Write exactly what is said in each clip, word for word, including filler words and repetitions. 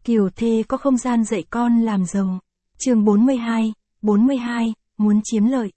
Kiều thê có không gian dạy con làm giàu. Chương bốn mươi hai, bốn mươi hai, muốn chiếm lợi.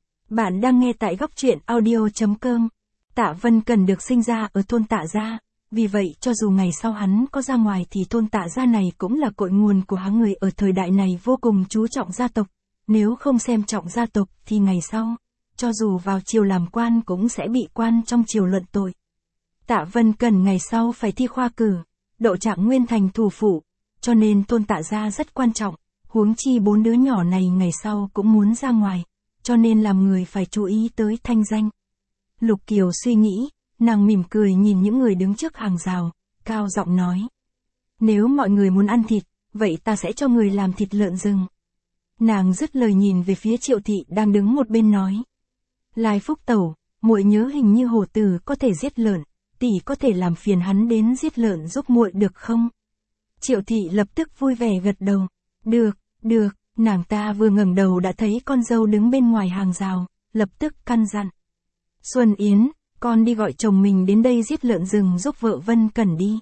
Bạn đang nghe tại góc truyện audio.com. Tạ Vân Cần được sinh ra ở thôn Tạ Gia, vì vậy cho dù ngày sau hắn có ra ngoài thì thôn Tạ Gia này cũng là cội nguồn của hắn. Người ở thời đại này vô cùng chú trọng gia tộc, nếu không xem trọng gia tộc thì ngày sau, cho dù vào triều làm quan cũng sẽ bị quan trong triều luận tội. Tạ Vân Cần ngày sau phải thi khoa cử, đậu trạng nguyên thành thủ phủ, cho nên thôn Tạ Gia rất quan trọng, huống chi bốn đứa nhỏ này ngày sau cũng muốn ra ngoài, cho nên làm người phải chú ý tới thanh danh. Lục Kiều suy nghĩ, nàng mỉm cười nhìn những người đứng trước hàng rào, cao giọng nói. Nếu mọi người muốn ăn thịt, vậy ta sẽ cho người làm thịt lợn rừng. Nàng dứt lời nhìn về phía Triệu Thị đang đứng một bên nói. Lai Phúc Tẩu, muội nhớ hình như hổ tử có thể giết lợn, tỷ có thể làm phiền hắn đến giết lợn giúp muội được không? Triệu Thị lập tức vui vẻ gật đầu. Được, được, nàng ta vừa ngẩng đầu đã thấy con dâu đứng bên ngoài hàng rào, lập tức căn dặn. Xuân Yến, con đi gọi chồng mình đến đây giết lợn rừng giúp vợ Vân Cẩn đi.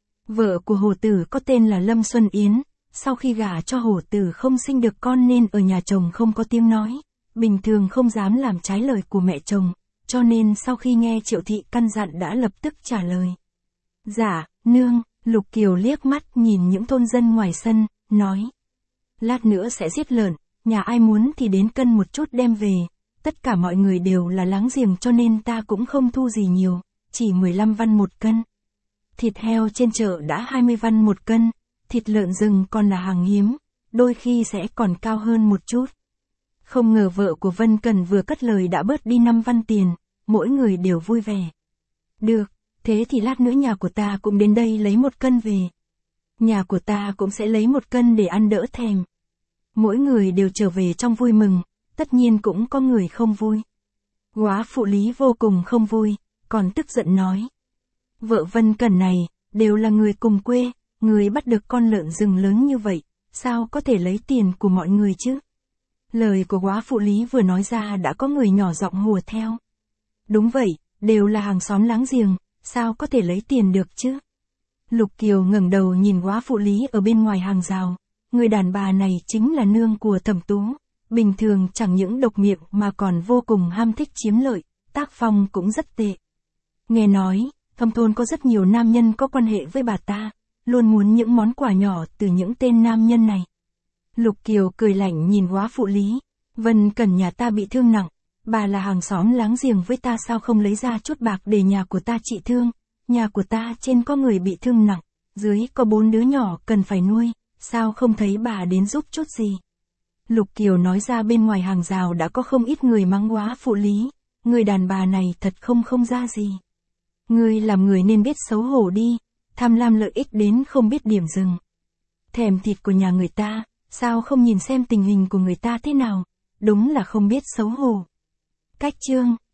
Vợ của hổ tử có tên là Lâm Xuân Yến, sau khi gả cho hổ tử không sinh được con nên ở nhà chồng không có tiếng nói, bình thường không dám làm trái lời của mẹ chồng, cho nên sau khi nghe Triệu Thị căn dặn đã lập tức trả lời. Dạ, nương. Lục Kiều liếc mắt nhìn những thôn dân ngoài sân, nói. Lát nữa sẽ giết lợn, nhà ai muốn thì đến cân một chút đem về, tất cả mọi người đều là láng giềng cho nên ta cũng không thu gì nhiều, chỉ mười lăm văn một cân. Thịt heo trên chợ đã hai mươi văn một cân, thịt lợn rừng còn là hàng hiếm, đôi khi sẽ còn cao hơn một chút. Không ngờ vợ của Vân Cần vừa cất lời đã bớt đi năm văn tiền, mỗi người đều vui vẻ. Được. Thế thì lát nữa nhà của ta cũng đến đây lấy một cân về. Nhà của ta cũng sẽ lấy một cân để ăn đỡ thèm. Mỗi người đều trở về trong vui mừng, tất nhiên cũng có người không vui. Góa phụ Lý vô cùng không vui, còn tức giận nói. Vợ Vân Cẩn này, đều là người cùng quê, người bắt được con lợn rừng lớn như vậy, sao có thể lấy tiền của mọi người chứ? Lời của góa phụ Lý vừa nói ra đã có người nhỏ giọng hùa theo. Đúng vậy, đều là hàng xóm láng giềng. Sao có thể lấy tiền được chứ? Lục Kiều ngẩng đầu nhìn góa phụ Lý ở bên ngoài hàng rào. Người đàn bà này chính là nương của Thẩm Tú. Bình thường chẳng những độc miệng mà còn vô cùng ham thích chiếm lợi, tác phong cũng rất tệ. Nghe nói, thâm thôn có rất nhiều nam nhân có quan hệ với bà ta, luôn muốn những món quà nhỏ từ những tên nam nhân này. Lục Kiều cười lạnh nhìn góa phụ Lý. Vân Cẩn nhà ta bị thương nặng. Bà là hàng xóm láng giềng với ta sao không lấy ra chút bạc để nhà của ta trị thương, nhà của ta trên có người bị thương nặng, dưới có bốn đứa nhỏ cần phải nuôi, sao không thấy bà đến giúp chút gì. Lục Kiều nói ra bên ngoài hàng rào đã có không ít người mắng góa phụ Lý, người đàn bà này thật không không ra gì. Ngươi làm người nên biết xấu hổ đi, tham lam lợi ích đến không biết điểm dừng. Thèm thịt của nhà người ta, sao không nhìn xem tình hình của người ta thế nào, đúng là không biết xấu hổ. Cách chương